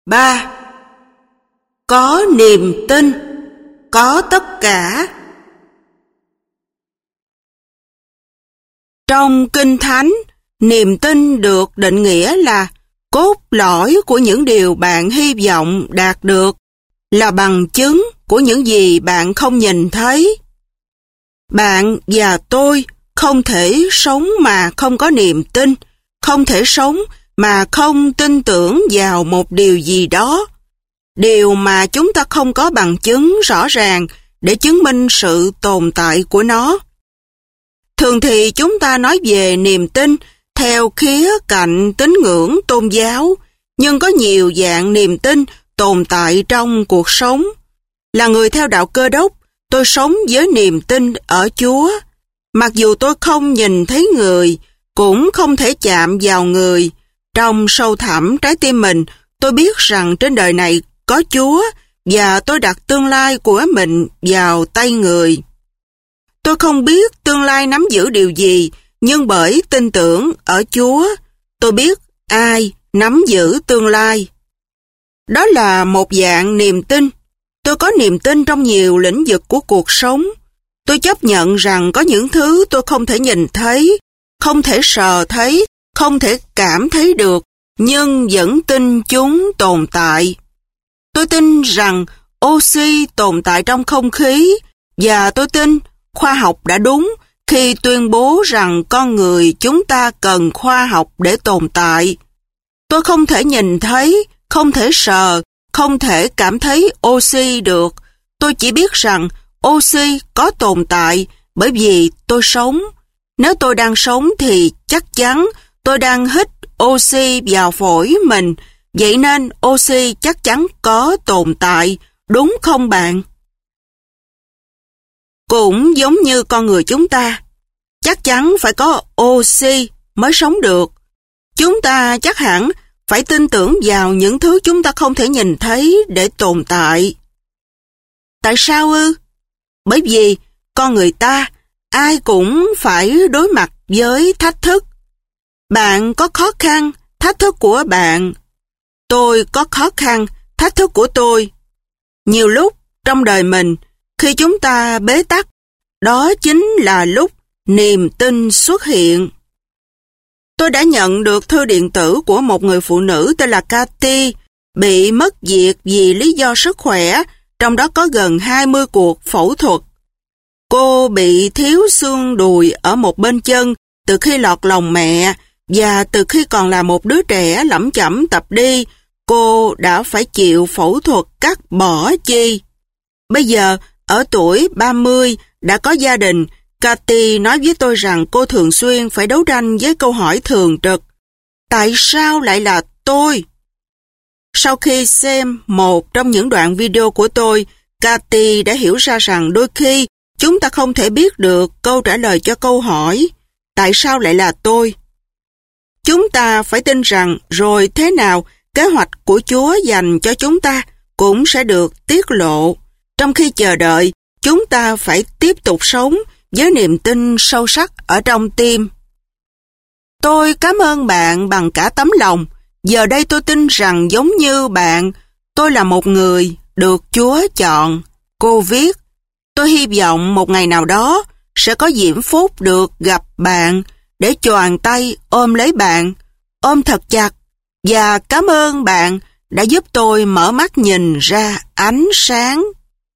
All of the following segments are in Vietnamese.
3. Có niềm tin, có tất cả. Trong Kinh Thánh, niềm tin được định nghĩa là cốt lõi của những điều bạn hy vọng đạt được, là bằng chứng của những gì bạn không nhìn thấy. Bạn và tôi không thể sống mà không có niềm tin, không thể sống mà không tin tưởng vào một điều gì đó. Điều mà chúng ta không có bằng chứng rõ ràng để chứng minh sự tồn tại của nó. Thường thì chúng ta nói về niềm tin theo khía cạnh tín ngưỡng tôn giáo, nhưng có nhiều dạng niềm tin tồn tại trong cuộc sống. Là người theo đạo Cơ Đốc, tôi sống với niềm tin ở Chúa. Mặc dù tôi không nhìn thấy người, cũng không thể chạm vào người, trong sâu thẳm trái tim mình, tôi biết rằng trên đời này có Chúa và tôi đặt tương lai của mình vào tay người. Tôi không biết tương lai nắm giữ điều gì, nhưng bởi tin tưởng ở Chúa, tôi biết ai nắm giữ tương lai. Đó là một dạng niềm tin. Tôi có niềm tin trong nhiều lĩnh vực của cuộc sống. Tôi chấp nhận rằng có những thứ tôi không thể nhìn thấy, không thể sờ thấy, không thể cảm thấy được, nhưng vẫn tin chúng tồn tại. Tôi tin rằng oxy tồn tại trong không khí, và tôi tin khoa học đã đúng khi tuyên bố rằng con người chúng ta cần khoa học để tồn tại. Tôi không thể nhìn thấy, không thể sờ, không thể cảm thấy oxy được. Tôi chỉ biết rằng oxy có tồn tại bởi vì tôi sống. Nếu tôi đang sống thì chắc chắn tôi đang hít oxy vào phổi mình. Vậy nên oxy chắc chắn có tồn tại, đúng không bạn? Cũng giống như con người chúng ta, chắc chắn phải có oxy mới sống được. Chúng ta chắc hẳn phải tin tưởng vào những thứ chúng ta không thể nhìn thấy để tồn tại. Tại sao ư? Bởi vì con người ta, ai cũng phải đối mặt với thách thức. Bạn có khó khăn, thách thức của bạn. Tôi có khó khăn, thách thức của tôi. Nhiều lúc trong đời mình, khi chúng ta bế tắc, đó chính là lúc niềm tin xuất hiện. Tôi đã nhận được thư điện tử của một người phụ nữ tên là Cathy, bị mất việc vì lý do sức khỏe, trong đó có gần 20 cuộc phẫu thuật. Cô bị thiếu xương đùi ở một bên chân từ khi lọt lòng mẹ, và từ khi còn là một đứa trẻ lẩm chẩm tập đi, cô đã phải chịu phẫu thuật cắt bỏ chi. Bây giờ, ở tuổi 30, đã có gia đình, Cathy nói với tôi rằng cô thường xuyên phải đấu tranh với câu hỏi thường trực: tại sao lại là tôi? Sau khi xem một trong những đoạn video của tôi, Cathy đã hiểu ra rằng đôi khi chúng ta không thể biết được câu trả lời cho câu hỏi tại sao lại là tôi. Chúng ta phải tin rằng rồi thế nào kế hoạch của Chúa dành cho chúng ta cũng sẽ được tiết lộ. Trong khi chờ đợi, chúng ta phải tiếp tục sống với niềm tin sâu sắc ở trong tim. Tôi cảm ơn bạn bằng cả tấm lòng. Giờ đây tôi tin rằng giống như bạn, tôi là một người được Chúa chọn. Cô viết, tôi hy vọng một ngày nào đó sẽ có diễm phúc được gặp bạn để choàng tay ôm lấy bạn, ôm thật chặt, và cảm ơn bạn đã giúp tôi mở mắt nhìn ra ánh sáng.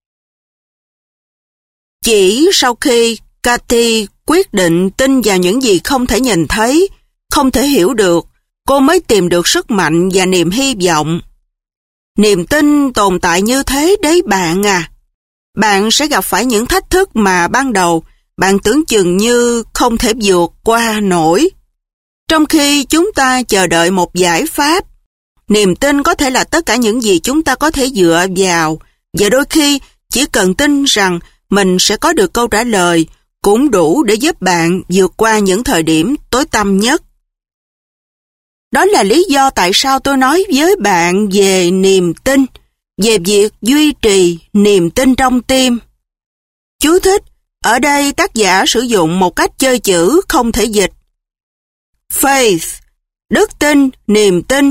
Chỉ sau khi Cathy quyết định tin vào những gì không thể nhìn thấy, không thể hiểu được, cô mới tìm được sức mạnh và niềm hy vọng. Niềm tin tồn tại như thế đấy bạn à. Bạn sẽ gặp phải những thách thức mà ban đầu bạn tưởng chừng như không thể vượt qua nổi. Trong khi chúng ta chờ đợi một giải pháp, niềm tin có thể là tất cả những gì chúng ta có thể dựa vào, và đôi khi chỉ cần tin rằng mình sẽ có được câu trả lời cũng đủ để giúp bạn vượt qua những thời điểm tối tăm nhất. Đó là lý do tại sao tôi nói với bạn về niềm tin, về việc duy trì niềm tin trong tim. Chú thích, ở đây tác giả sử dụng một cách chơi chữ không thể dịch. Faith, đức tin, niềm tin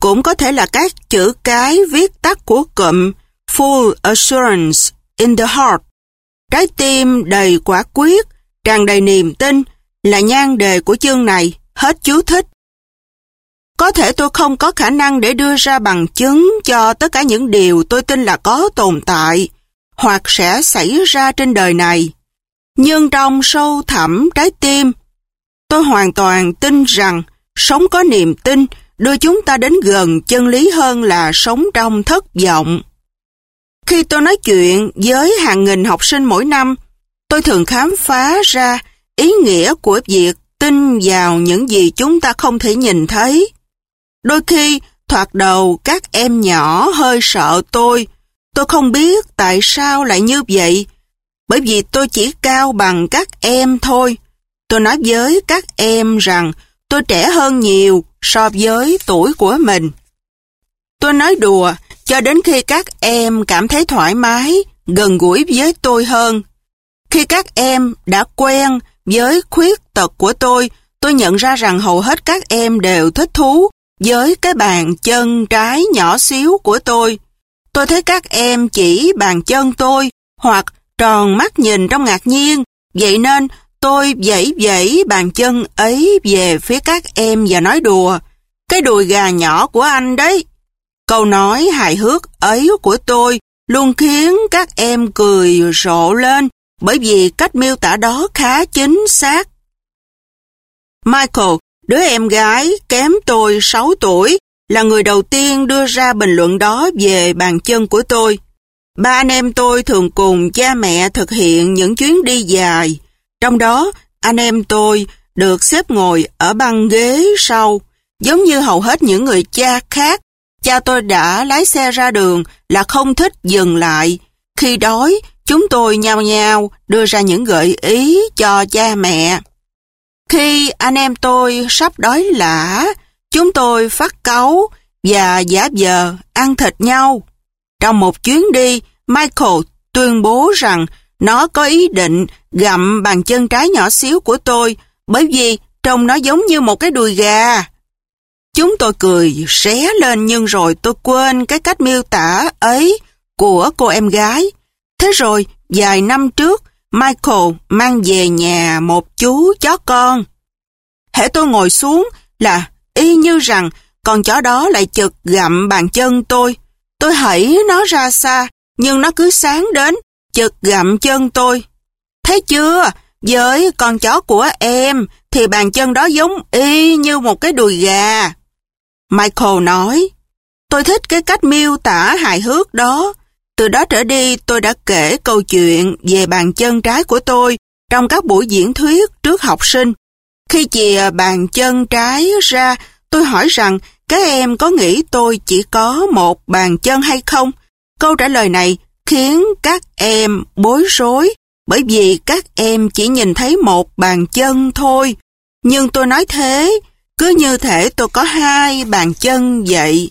cũng có thể là các chữ cái viết tắt của cụm Full Assurance in the Heart. Trái tim đầy quả quyết, tràn đầy niềm tin là nhan đề của chương này, hết chú thích. Có thể tôi không có khả năng để đưa ra bằng chứng cho tất cả những điều tôi tin là có tồn tại hoặc sẽ xảy ra trên đời này. Nhưng trong sâu thẳm trái tim, tôi hoàn toàn tin rằng sống có niềm tin đưa chúng ta đến gần chân lý hơn là sống trong thất vọng. Khi tôi nói chuyện với hàng nghìn học sinh mỗi năm, tôi thường khám phá ra ý nghĩa của việc tin vào những gì chúng ta không thể nhìn thấy. Đôi khi, thoạt đầu các em nhỏ hơi sợ tôi không biết tại sao lại như vậy, bởi vì tôi chỉ cao bằng các em thôi. Tôi nói với các em rằng tôi trẻ hơn nhiều so với tuổi của mình. Tôi nói đùa cho đến khi các em cảm thấy thoải mái, gần gũi với tôi hơn. Khi các em đã quen với khuyết tật của tôi nhận ra rằng hầu hết các em đều thích thú với cái bàn chân trái nhỏ xíu của tôi. Tôi thấy các em chỉ bàn chân tôi hoặc tròn mắt nhìn trong ngạc nhiên, vậy nên tôi vẫy bàn chân ấy về phía các em và nói đùa, cái đùi gà nhỏ của anh đấy. Câu nói hài hước ấy của tôi luôn khiến các em cười rộ lên bởi vì cách miêu tả đó khá chính xác. Michael, đứa em gái kém tôi 6 tuổi, là người đầu tiên đưa ra bình luận đó về bàn chân của tôi. Ba anh em tôi thường cùng cha mẹ thực hiện những chuyến đi dài. Trong đó, anh em tôi được xếp ngồi ở băng ghế sau. Giống như hầu hết những người cha khác, cha tôi đã lái xe ra đường là không thích dừng lại. Khi đói, chúng tôi nhao nhao đưa ra những gợi ý cho cha mẹ. Khi anh em tôi sắp đói lả, chúng tôi phát cáu và giả vờ ăn thịt nhau. Trong một chuyến đi, Michael tuyên bố rằng nó có ý định gặm bàn chân trái nhỏ xíu của tôi bởi vì trông nó giống như một cái đùi gà. Chúng tôi cười ré lên nhưng rồi tôi quên cái cách miêu tả ấy của cô em gái. Thế rồi, vài năm trước, Michael mang về nhà một chú chó con. Hễ tôi ngồi xuống là y như rằng con chó đó lại chực gặm bàn chân tôi. Tôi hãy nó ra xa, nhưng nó cứ sáng đến, chực gặm chân tôi. Thấy chưa, với con chó của em thì bàn chân đó giống y như một cái đùi gà. Michael nói, tôi thích cái cách miêu tả hài hước đó. Từ đó trở đi tôi đã kể câu chuyện về bàn chân trái của tôi trong các buổi diễn thuyết trước học sinh. Khi chìa bàn chân trái ra, tôi hỏi rằng các em có nghĩ tôi chỉ có một bàn chân hay không? Câu trả lời này khiến các em bối rối bởi vì các em chỉ nhìn thấy một bàn chân thôi. Nhưng tôi nói thế, cứ như thể tôi có hai bàn chân vậy.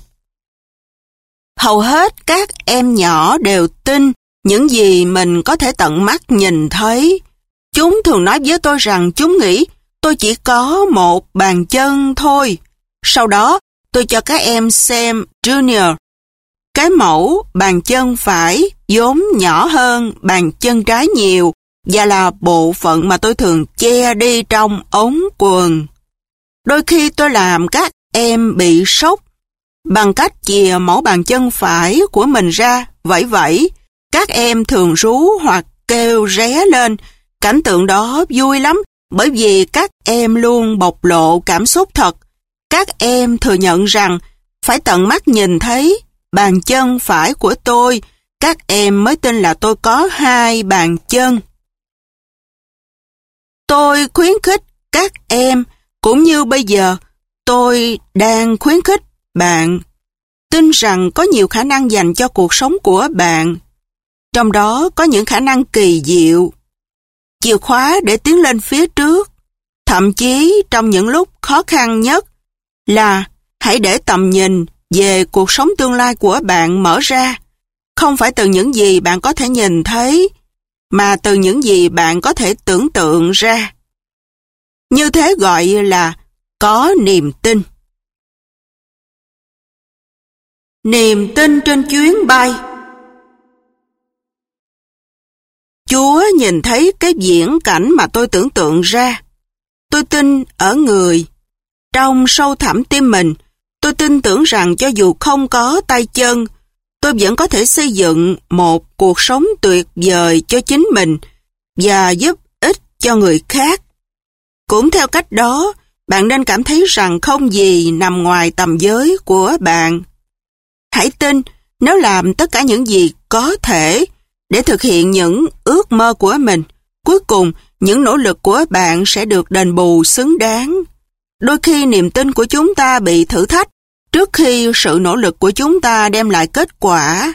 Hầu hết các em nhỏ đều tin những gì mình có thể tận mắt nhìn thấy. Chúng thường nói với tôi rằng chúng nghĩ tôi chỉ có một bàn chân thôi. Sau đó, tôi cho các em xem Junior. Cái mẫu bàn chân phải vốn nhỏ hơn bàn chân trái nhiều và là bộ phận mà tôi thường che đi trong ống quần. Đôi khi tôi làm các em bị sốc bằng cách chìa mẫu bàn chân phải của mình ra, vẫy. Các em thường rú hoặc kêu ré lên. Cảnh tượng đó vui lắm bởi vì các em luôn bộc lộ cảm xúc thật. Các em thừa nhận rằng phải tận mắt nhìn thấy bàn chân phải của tôi, các em mới tin là tôi có hai bàn chân. Tôi khuyến khích các em, cũng như bây giờ tôi đang khuyến khích bạn, tin rằng có nhiều khả năng dành cho cuộc sống của bạn. Trong đó có những khả năng kỳ diệu, chìa khóa để tiến lên phía trước, thậm chí trong những lúc khó khăn nhất, là hãy để tầm nhìn về cuộc sống tương lai của bạn mở ra, không phải từ những gì bạn có thể nhìn thấy, mà từ những gì bạn có thể tưởng tượng ra. Như thế gọi là có niềm tin. Niềm tin trên chuyến bay. Chúa nhìn thấy cái viễn cảnh mà tôi tưởng tượng ra. Tôi tin ở người. Trong sâu thẳm tim mình, tôi tin tưởng rằng cho dù không có tay chân, tôi vẫn có thể xây dựng một cuộc sống tuyệt vời cho chính mình và giúp ích cho người khác. Cũng theo cách đó, bạn nên cảm thấy rằng không gì nằm ngoài tầm giới của bạn. Hãy tin nếu làm tất cả những gì có thể để thực hiện những ước mơ của mình, cuối cùng những nỗ lực của bạn sẽ được đền bù xứng đáng. Đôi khi niềm tin của chúng ta bị thử thách trước khi sự nỗ lực của chúng ta đem lại kết quả.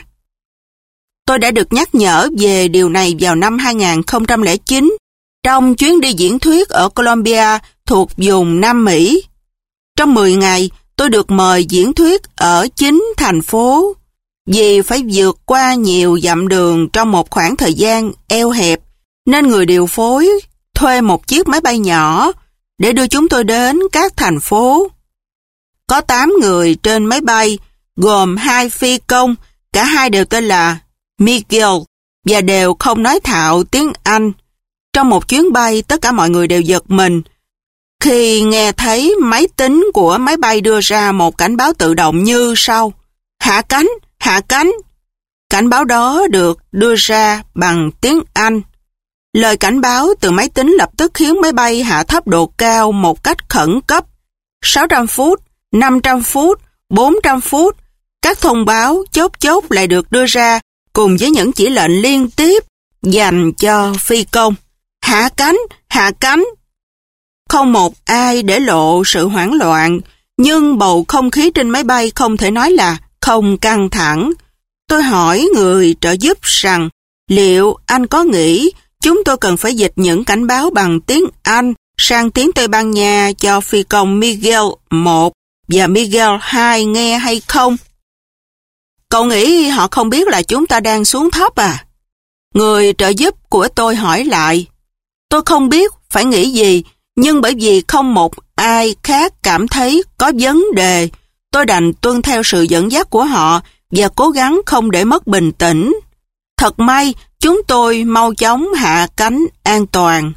Tôi đã được nhắc nhở về điều này vào năm 2009 trong chuyến đi diễn thuyết ở Colombia thuộc vùng Nam Mỹ. Trong 10 ngày, tôi được mời diễn thuyết ở 9 thành phố. Vì phải vượt qua nhiều dặm đường trong một khoảng thời gian eo hẹp, nên người điều phối thuê một chiếc máy bay nhỏ để đưa chúng tôi đến các thành phố. Có 8 người trên máy bay, gồm 2 phi công, cả hai đều tên là Miguel và đều không nói thạo tiếng Anh. Trong một chuyến bay, tất cả mọi người đều giật mình khi nghe thấy máy tính của máy bay đưa ra một cảnh báo tự động như sau: hạ cánh, hạ cánh. Cảnh báo đó được đưa ra bằng tiếng Anh. Lời cảnh báo từ máy tính lập tức khiến máy bay hạ thấp độ cao một cách khẩn cấp. 600 phút, 500 phút, 400 phút, các thông báo chốt lại được đưa ra cùng với những chỉ lệnh liên tiếp dành cho phi công. Hạ cánh, hạ cánh. Không một ai để lộ sự hoảng loạn, nhưng bầu không khí trên máy bay không thể nói là không căng thẳng. Tôi hỏi người trợ giúp rằng liệu anh có nghĩ chúng tôi cần phải dịch những cảnh báo bằng tiếng Anh sang tiếng Tây Ban Nha cho phi công Miguel 1 và Miguel 2 nghe hay không? Cậu nghĩ họ không biết là chúng ta đang xuống thấp à? Người trợ giúp của tôi hỏi lại. Tôi không biết phải nghĩ gì, nhưng bởi vì không một ai khác cảm thấy có vấn đề, tôi đành tuân theo sự dẫn dắt của họ và cố gắng không để mất bình tĩnh. Thật may, chúng tôi mau chóng hạ cánh an toàn.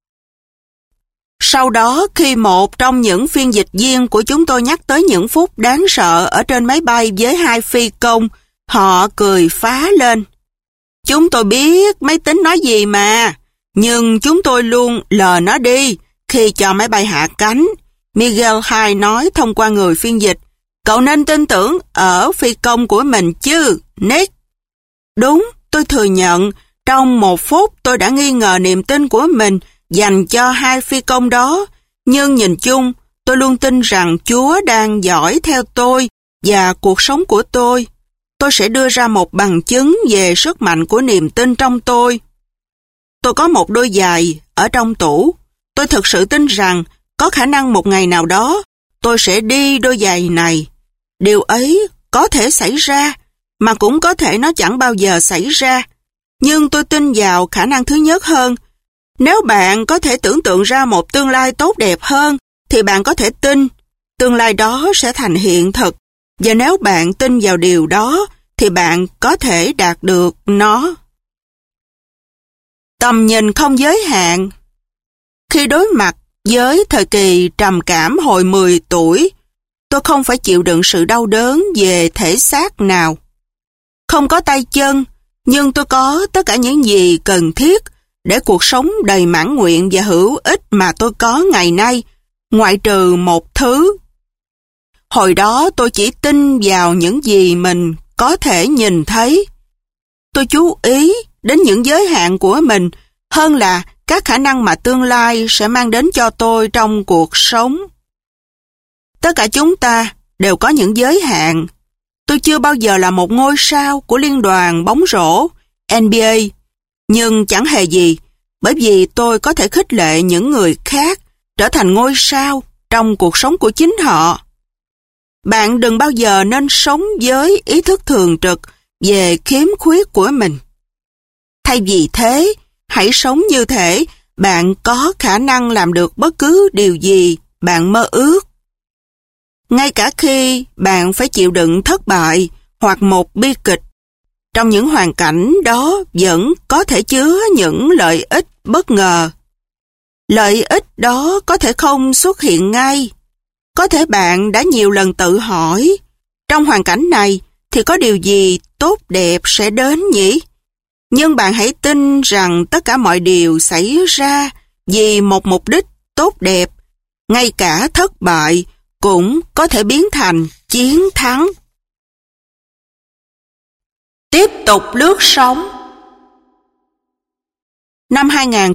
Sau đó, khi một trong những phiên dịch viên của chúng tôi nhắc tới những phút đáng sợ ở trên máy bay với 2 phi công, họ cười phá lên. Chúng tôi biết máy tính nói gì mà, nhưng chúng tôi luôn lờ nó đi khi cho máy bay hạ cánh. Miguel 2 nói thông qua người phiên dịch, cậu nên tin tưởng ở phi công của mình chứ, Nick. Đúng, tôi thừa nhận, trong 1 phút tôi đã nghi ngờ niềm tin của mình dành cho 2 phi công đó, nhưng nhìn chung, tôi luôn tin rằng Chúa đang dõi theo tôi và cuộc sống của tôi. Tôi sẽ đưa ra một bằng chứng về sức mạnh của niềm tin trong tôi. Tôi có một đôi giày ở trong tủ. Tôi thực sự tin rằng có khả năng một ngày nào đó tôi sẽ đi đôi giày này. Điều ấy có thể xảy ra, mà cũng có thể nó chẳng bao giờ xảy ra. Nhưng tôi tin vào khả năng thứ nhất hơn. Nếu bạn có thể tưởng tượng ra một tương lai tốt đẹp hơn, thì bạn có thể tin tương lai đó sẽ thành hiện thực. Và nếu bạn tin vào điều đó, thì bạn có thể đạt được nó. Tầm nhìn không giới hạn. Khi đối mặt với thời kỳ trầm cảm hồi 10 tuổi, tôi không phải chịu đựng sự đau đớn về thể xác nào. Không có tay chân, nhưng tôi có tất cả những gì cần thiết để cuộc sống đầy mãn nguyện và hữu ích mà tôi có ngày nay, ngoại trừ một thứ. Hồi đó tôi chỉ tin vào những gì mình có thể nhìn thấy. Tôi chú ý đến những giới hạn của mình hơn là các khả năng mà tương lai sẽ mang đến cho tôi trong cuộc sống. Tất cả chúng ta đều có những giới hạn. Tôi chưa bao giờ là một ngôi sao của liên đoàn bóng rổ NBA, nhưng chẳng hề gì, bởi vì tôi có thể khích lệ những người khác trở thành ngôi sao trong cuộc sống của chính họ. Bạn đừng bao giờ nên sống với ý thức thường trực về khiếm khuyết của mình. Thay vì thế, hãy sống như thể bạn có khả năng làm được bất cứ điều gì bạn mơ ước. Ngay cả khi bạn phải chịu đựng thất bại hoặc một bi kịch. Trong những hoàn cảnh đó vẫn có thể chứa những lợi ích bất ngờ. Lợi ích đó có thể không xuất hiện ngay. Có thể bạn đã nhiều lần tự hỏi, trong hoàn cảnh này thì có điều gì tốt đẹp sẽ đến nhỉ? Nhưng bạn hãy tin rằng tất cả mọi điều xảy ra vì một mục đích tốt đẹp. Ngay cả thất bại cũng có thể biến thành chiến thắng. Tiếp tục lướt sóng. Năm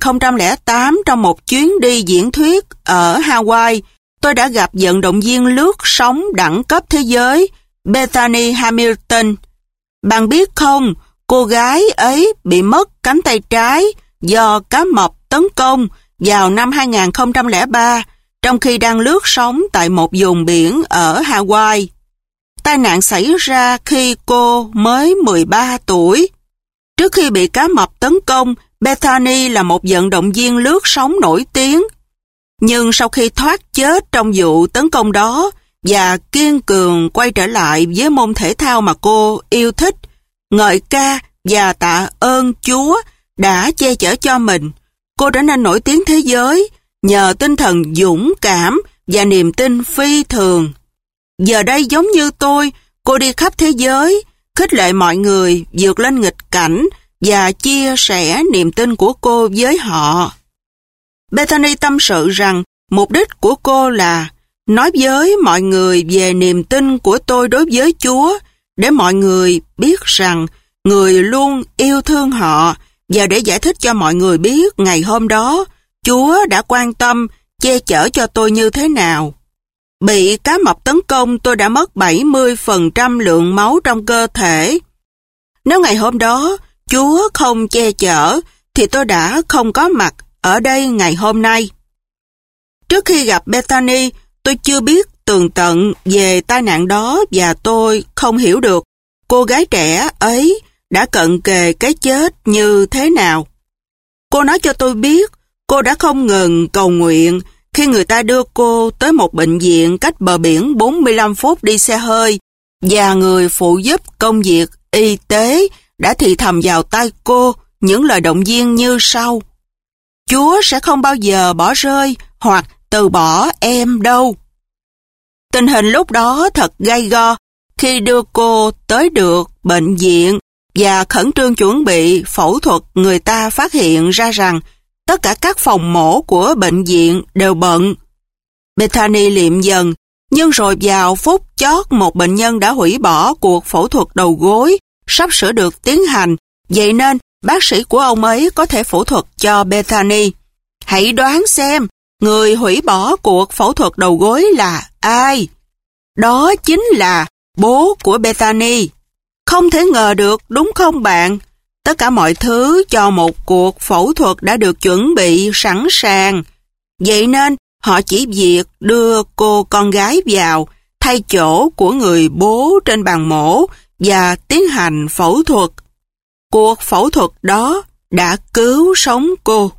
2008, trong một chuyến đi diễn thuyết ở Hawaii, tôi đã gặp vận động viên lướt sóng đẳng cấp thế giới Bethany Hamilton. Bạn biết không, cô gái ấy bị mất cánh tay trái do cá mập tấn công vào năm 2003, trong khi đang lướt sóng tại một vùng biển ở Hawaii. Tai nạn xảy ra khi cô mới 13 tuổi. Trước khi bị cá mập tấn công, Bethany là một vận động viên lướt sóng nổi tiếng. Nhưng sau khi thoát chết trong vụ tấn công đó và kiên cường quay trở lại với môn thể thao mà cô yêu thích, ngợi ca và tạ ơn Chúa đã che chở cho mình, cô trở nên nổi tiếng thế giới nhờ tinh thần dũng cảm và niềm tin phi thường. Giờ đây giống như tôi, cô đi khắp thế giới, khích lệ mọi người vượt lên nghịch cảnh và chia sẻ niềm tin của cô với họ. Bethany tâm sự rằng mục đích của cô là nói với mọi người về niềm tin của tôi đối với Chúa, để mọi người biết rằng người luôn yêu thương họ, và để giải thích cho mọi người biết ngày hôm đó Chúa đã quan tâm, che chở cho tôi như thế nào. Bị cá mập tấn công, tôi đã mất 70% lượng máu trong cơ thể. Nếu ngày hôm đó Chúa không che chở, thì tôi đã không có mặt ở đây ngày hôm nay. Trước khi gặp Bethany, tôi chưa biết tường tận về tai nạn đó và tôi không hiểu được cô gái trẻ ấy đã cận kề cái chết như thế nào. Cô nói cho tôi biết cô đã không ngừng cầu nguyện khi người ta đưa cô tới một bệnh viện cách bờ biển 45 phút đi xe hơi, và người phụ giúp công việc y tế đã thì thầm vào tai cô những lời động viên như sau: Chúa sẽ không bao giờ bỏ rơi hoặc từ bỏ em đâu. Tình hình lúc đó thật gay go khi đưa cô tới được bệnh viện và khẩn trương chuẩn bị phẫu thuật. Người ta phát hiện ra rằng tất cả các phòng mổ của bệnh viện đều bận. Bethany liệm dần, nhưng rồi vào phút chót một bệnh nhân đã hủy bỏ cuộc phẫu thuật đầu gối sắp sửa được tiến hành, vậy nên bác sĩ của ông ấy có thể phẫu thuật cho Bethany. Hãy đoán xem, người hủy bỏ cuộc phẫu thuật đầu gối là ai? Đó chính là bố của Bethany. Không thể ngờ được, đúng không bạn? Tất cả mọi thứ cho một cuộc phẫu thuật đã được chuẩn bị sẵn sàng. Vậy nên họ chỉ việc đưa cô con gái vào, thay chỗ của người bố trên bàn mổ và tiến hành phẫu thuật. Cuộc phẫu thuật đó đã cứu sống cô.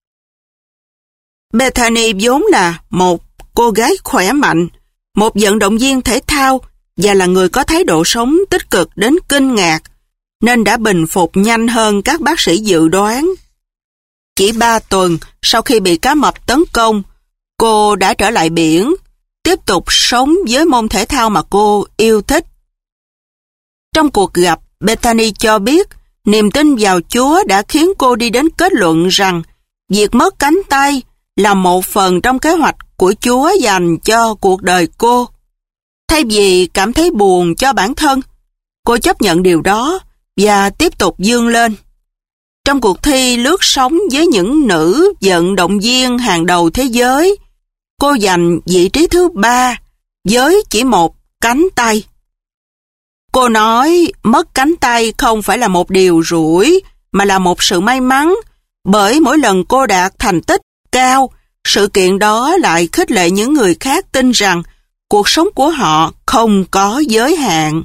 Bethany vốn là một cô gái khỏe mạnh, một vận động viên thể thao và là người có thái độ sống tích cực đến kinh ngạc, nên đã bình phục nhanh hơn các bác sĩ dự đoán. Chỉ 3 tuần sau khi bị cá mập tấn công, cô đã trở lại biển, tiếp tục sống với môn thể thao mà cô yêu thích. Trong cuộc gặp, Bethany cho biết niềm tin vào Chúa đã khiến cô đi đến kết luận rằng việc mất cánh tay là một phần trong kế hoạch của Chúa dành cho cuộc đời cô. Thay vì cảm thấy buồn cho bản thân, cô chấp nhận điều đó và tiếp tục vươn lên. Trong cuộc thi lướt sóng với những nữ vận động viên hàng đầu thế giới, cô giành vị trí thứ 3 với chỉ một cánh tay. Cô nói mất cánh tay không phải là một điều rủi, mà là một sự may mắn, bởi mỗi lần cô đạt thành tích cao, sự kiện đó lại khích lệ những người khác tin rằng cuộc sống của họ không có giới hạn.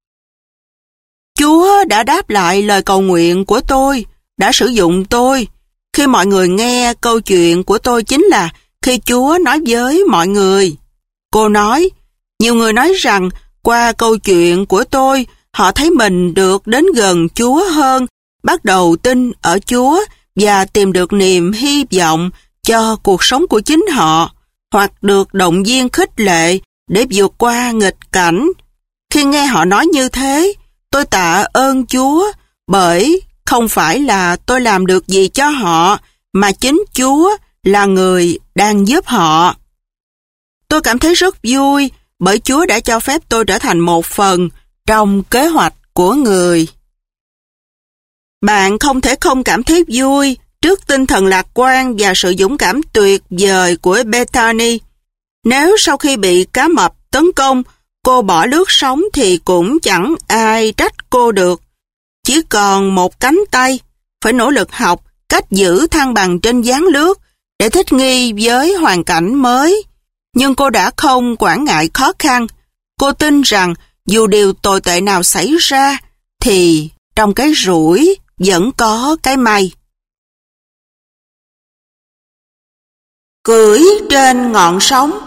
Chúa đã đáp lại lời cầu nguyện của tôi, đã sử dụng tôi. Khi mọi người nghe câu chuyện của tôi chính là khi Chúa nói với mọi người. Cô nói, nhiều người nói rằng qua câu chuyện của tôi, họ thấy mình được đến gần Chúa hơn, bắt đầu tin ở Chúa và tìm được niềm hy vọng cho cuộc sống của chính họ, hoặc được động viên khích lệ để vượt qua nghịch cảnh. Khi nghe họ nói như thế, tôi tạ ơn Chúa, bởi không phải là tôi làm được gì cho họ, mà chính Chúa là người đang giúp họ. Tôi cảm thấy rất vui bởi Chúa đã cho phép tôi trở thành một phần trong kế hoạch của người. Bạn không thể không cảm thấy vui trước tinh thần lạc quan và sự dũng cảm tuyệt vời của Bethany. Nếu sau khi bị cá mập tấn công, cô bỏ lướt sóng thì cũng chẳng ai trách cô được. Chỉ còn một cánh tay, phải nỗ lực học cách giữ thăng bằng trên ván lướt để thích nghi với hoàn cảnh mới. Nhưng cô đã không quản ngại khó khăn. Cô tin rằng dù điều tồi tệ nào xảy ra, thì trong cái rủi vẫn có cái may. Cưỡi trên ngọn sóng.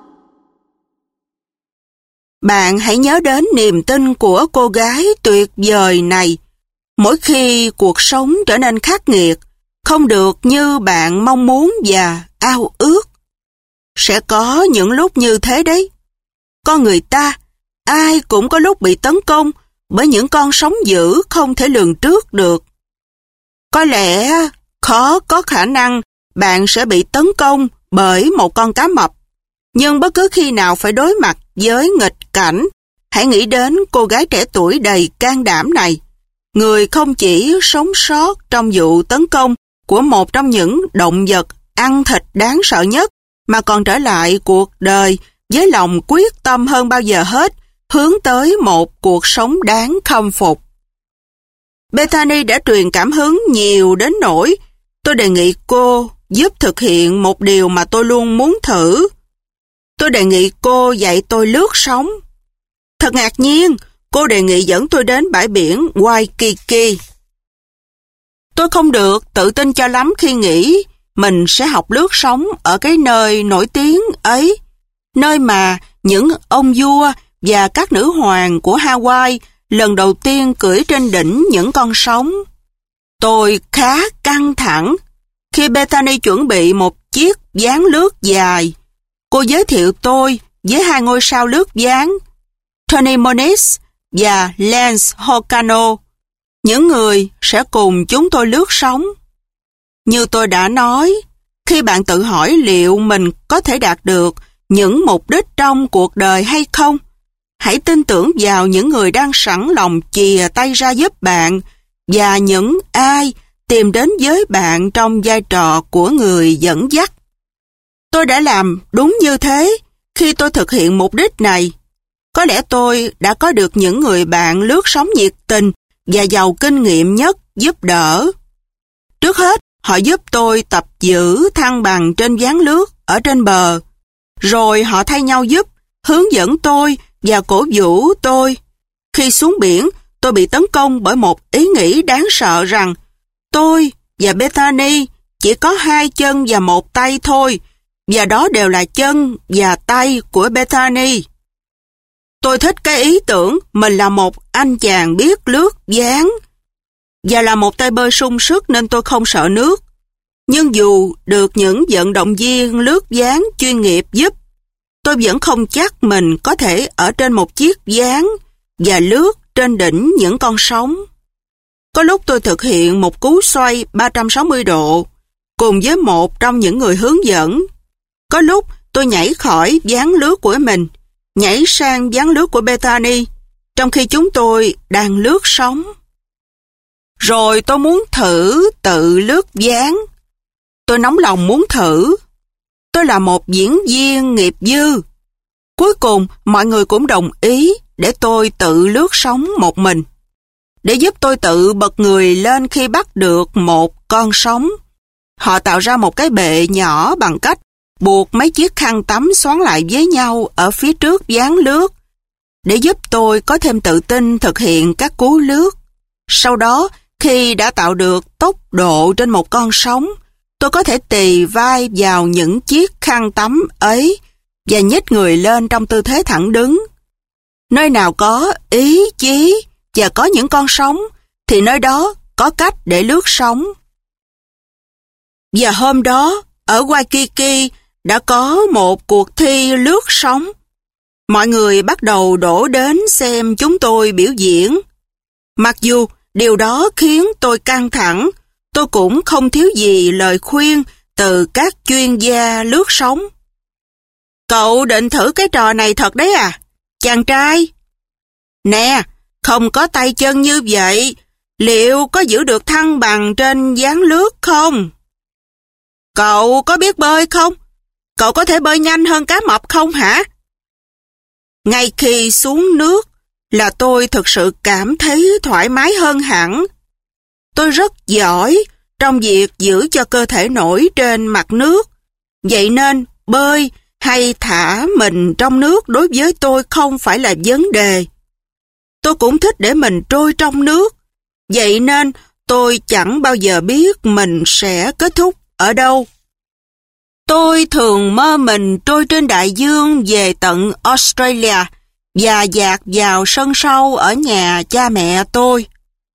Bạn hãy nhớ đến niềm tin của cô gái tuyệt vời này. Mỗi khi cuộc sống trở nên khắc nghiệt, không được như bạn mong muốn và ao ước, sẽ có những lúc như thế đấy. Con người ta, ai cũng có lúc bị tấn công bởi những con sóng dữ không thể lường trước được. Có lẽ khó có khả năng bạn sẽ bị tấn công bởi một con cá mập, nhưng bất cứ khi nào phải đối mặt với nghịch cảnh, hãy nghĩ đến cô gái trẻ tuổi đầy can đảm này. Người không chỉ sống sót trong vụ tấn công của một trong những động vật ăn thịt đáng sợ nhất, mà còn trở lại cuộc đời với lòng quyết tâm hơn bao giờ hết, hướng tới một cuộc sống đáng khâm phục. Bethany đã truyền cảm hứng nhiều đến nỗi tôi đề nghị cô giúp thực hiện một điều mà tôi luôn muốn thử. Tôi đề nghị cô dạy tôi lướt sóng. Thật ngạc nhiên, cô đề nghị dẫn tôi đến bãi biển Waikiki. Tôi không được tự tin cho lắm khi nghĩ mình sẽ học lướt sóng ở cái nơi nổi tiếng ấy, nơi mà những ông vua và các nữ hoàng của Hawaii lần đầu tiên cưỡi trên đỉnh những con sóng. Tôi khá căng thẳng khi Bethany chuẩn bị một chiếc ván lướt dài. Cô giới thiệu tôi với hai ngôi sao lướt ván, Tony Moniz và Lance Hocano, những người sẽ cùng chúng tôi lướt sóng. Như tôi đã nói, khi bạn tự hỏi liệu mình có thể đạt được những mục đích trong cuộc đời hay không, hãy tin tưởng vào những người đang sẵn lòng chìa tay ra giúp bạn và những ai tìm đến với bạn trong vai trò của người dẫn dắt. Tôi đã làm đúng như thế khi tôi thực hiện mục đích này. Có lẽ tôi đã có được những người bạn lướt sóng nhiệt tình và giàu kinh nghiệm nhất giúp đỡ. Trước hết, họ giúp tôi tập giữ thăng bằng trên ván lướt ở trên bờ. Rồi họ thay nhau giúp, hướng dẫn tôi và cổ vũ tôi. Khi xuống biển, tôi bị tấn công bởi một ý nghĩ đáng sợ rằng tôi và Bethany chỉ có 2 chân và 1 tay thôi, và đó đều là chân và tay của Bethany. Tôi thích cái ý tưởng mình là một anh chàng biết lướt ván và là một tay bơi sung sức nên tôi không sợ nước. Nhưng dù được những vận động viên lướt ván chuyên nghiệp giúp, tôi vẫn không chắc mình có thể ở trên một chiếc ván và lướt trên đỉnh những con sóng. Có lúc tôi thực hiện một cú xoay 360 độ cùng với một trong những người hướng dẫn. Có lúc tôi nhảy khỏi ván lướt của mình, nhảy sang ván lướt của Bethany, trong khi chúng tôi đang lướt sóng. Rồi tôi muốn thử tự lướt ván. Tôi nóng lòng muốn thử. Tôi là một diễn viên nghiệp dư. Cuối cùng, mọi người cũng đồng ý để tôi tự lướt sóng một mình. Để giúp tôi tự bật người lên khi bắt được một con sóng, họ tạo ra một cái bệ nhỏ bằng cách buộc mấy chiếc khăn tắm xoắn lại với nhau ở phía trước ván lướt, để giúp tôi có thêm tự tin thực hiện các cú lướt. Sau đó, khi đã tạo được tốc độ trên một con sóng, tôi có thể tì vai vào những chiếc khăn tắm ấy và nhích người lên trong tư thế thẳng đứng. Nơi nào có ý chí và có những con sóng, thì nơi đó có cách để lướt sóng. Và hôm đó, ở Waikiki đã có một cuộc thi lướt sóng. Mọi người bắt đầu đổ đến xem chúng tôi biểu diễn. Mặc dù điều đó khiến tôi căng thẳng, tôi cũng không thiếu gì lời khuyên từ các chuyên gia lướt sóng. Cậu định thử cái trò này thật đấy à, chàng trai? Nè, không có tay chân như vậy, liệu có giữ được thăng bằng trên ván lướt không? Cậu có biết bơi không? Cậu có thể bơi nhanh hơn cá mập không hả? Ngay khi xuống nước là tôi thực sự cảm thấy thoải mái hơn hẳn. Tôi rất giỏi trong việc giữ cho cơ thể nổi trên mặt nước. Vậy nên bơi hay thả mình trong nước đối với tôi không phải là vấn đề. Tôi cũng thích để mình trôi trong nước. Vậy nên tôi chẳng bao giờ biết mình sẽ kết thúc ở đâu. Tôi thường mơ mình trôi trên đại dương về tận Australia và dạt vào sân sau ở nhà cha mẹ tôi.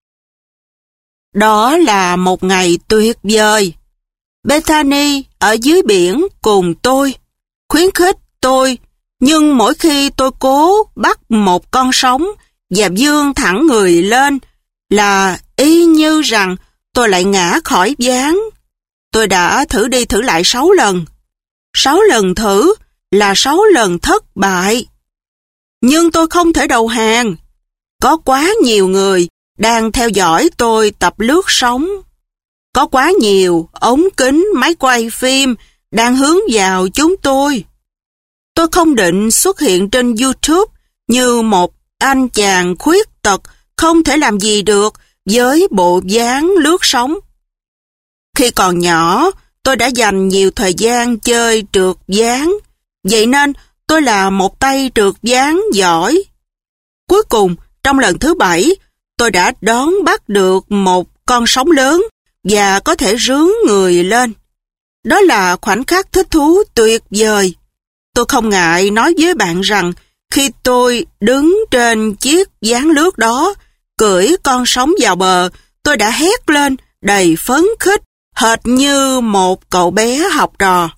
Đó là một ngày tuyệt vời. Bethany ở dưới biển cùng tôi, khuyến khích tôi, nhưng mỗi khi tôi cố bắt một con sóng và vươn thẳng người lên là y như rằng tôi lại ngã khỏi ván. Tôi đã thử đi thử lại 6 lần. 6 lần thử là 6 lần thất bại. Nhưng tôi không thể đầu hàng. Có quá nhiều người đang theo dõi tôi tập lướt sóng. Có quá nhiều ống kính máy quay phim đang hướng vào chúng tôi. Tôi không định xuất hiện trên YouTube như một anh chàng khuyết tật không thể làm gì được với bộ ván lướt sóng. Khi còn nhỏ, tôi đã dành nhiều thời gian chơi trượt ván, vậy nên tôi là một tay trượt ván giỏi. Cuối cùng, trong lần thứ 7, tôi đã đón bắt được một con sóng lớn và có thể rướn người lên. Đó là khoảnh khắc thích thú tuyệt vời. Tôi không ngại nói với bạn rằng khi tôi đứng trên chiếc ván lướt đó, cưỡi con sóng vào bờ, tôi đã hét lên đầy phấn khích, hệt như một cậu bé học trò.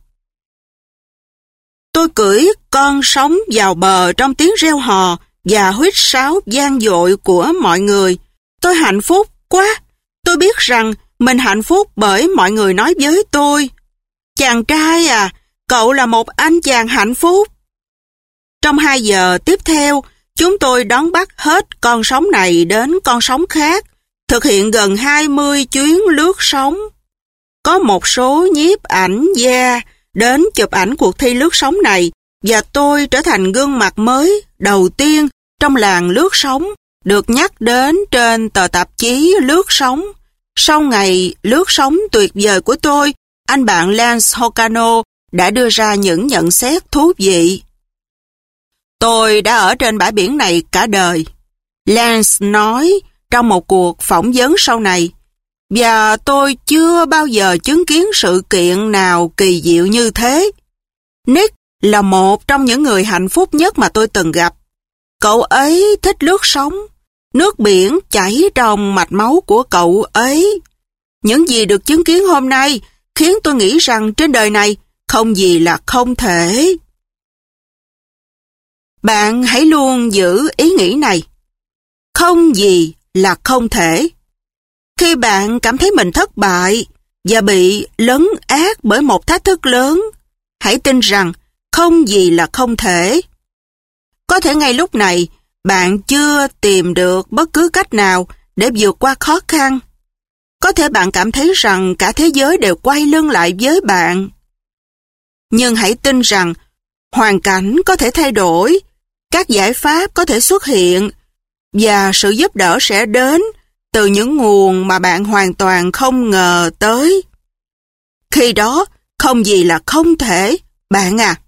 Tôi cưỡi con sóng vào bờ trong tiếng reo hò và huýt sáo vang dội của mọi người. Tôi hạnh phúc quá. Tôi biết rằng mình hạnh phúc bởi mọi người nói với tôi: chàng trai à, cậu là một anh chàng hạnh phúc. Trong 2 giờ tiếp theo, chúng tôi đón bắt hết con sóng này đến con sóng khác, thực hiện gần 20 chuyến lướt sóng. Có một số nhiếp ảnh gia đến chụp ảnh cuộc thi lướt sóng này và tôi trở thành gương mặt mới đầu tiên trong làng lướt sóng được nhắc đến trên tờ tạp chí lướt sóng. Sau ngày lướt sóng tuyệt vời của tôi, anh bạn Lance Hocano đã đưa ra những nhận xét thú vị. Tôi đã ở trên bãi biển này cả đời, Lance nói trong một cuộc phỏng vấn sau này, và tôi chưa bao giờ chứng kiến sự kiện nào kỳ diệu như thế. Nick là một trong những người hạnh phúc nhất mà tôi từng gặp. Cậu ấy thích lướt sóng, nước biển chảy trong mạch máu của cậu ấy. Những gì được chứng kiến hôm nay khiến tôi nghĩ rằng trên đời này không gì là không thể. Bạn hãy luôn giữ ý nghĩ này. Không gì là không thể. Khi bạn cảm thấy mình thất bại và bị lấn át bởi một thách thức lớn, hãy tin rằng không gì là không thể. Có thể ngay lúc này, bạn chưa tìm được bất cứ cách nào để vượt qua khó khăn. Có thể bạn cảm thấy rằng cả thế giới đều quay lưng lại với bạn. Nhưng hãy tin rằng hoàn cảnh có thể thay đổi, các giải pháp có thể xuất hiện và sự giúp đỡ sẽ đến từ những nguồn mà bạn hoàn toàn không ngờ tới. Khi đó, không gì là không thể, bạn à.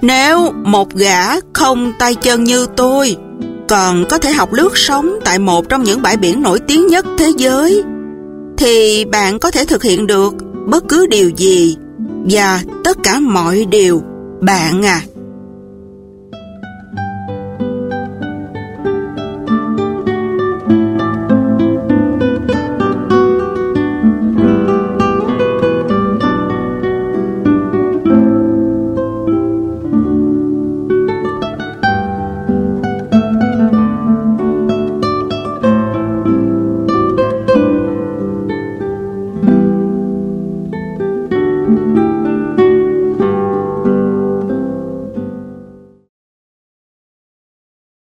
Nếu một gã không tay chân như tôi còn có thể học lướt sóng tại một trong những bãi biển nổi tiếng nhất thế giới, thì bạn có thể thực hiện được bất cứ điều gì và tất cả mọi điều, bạn à.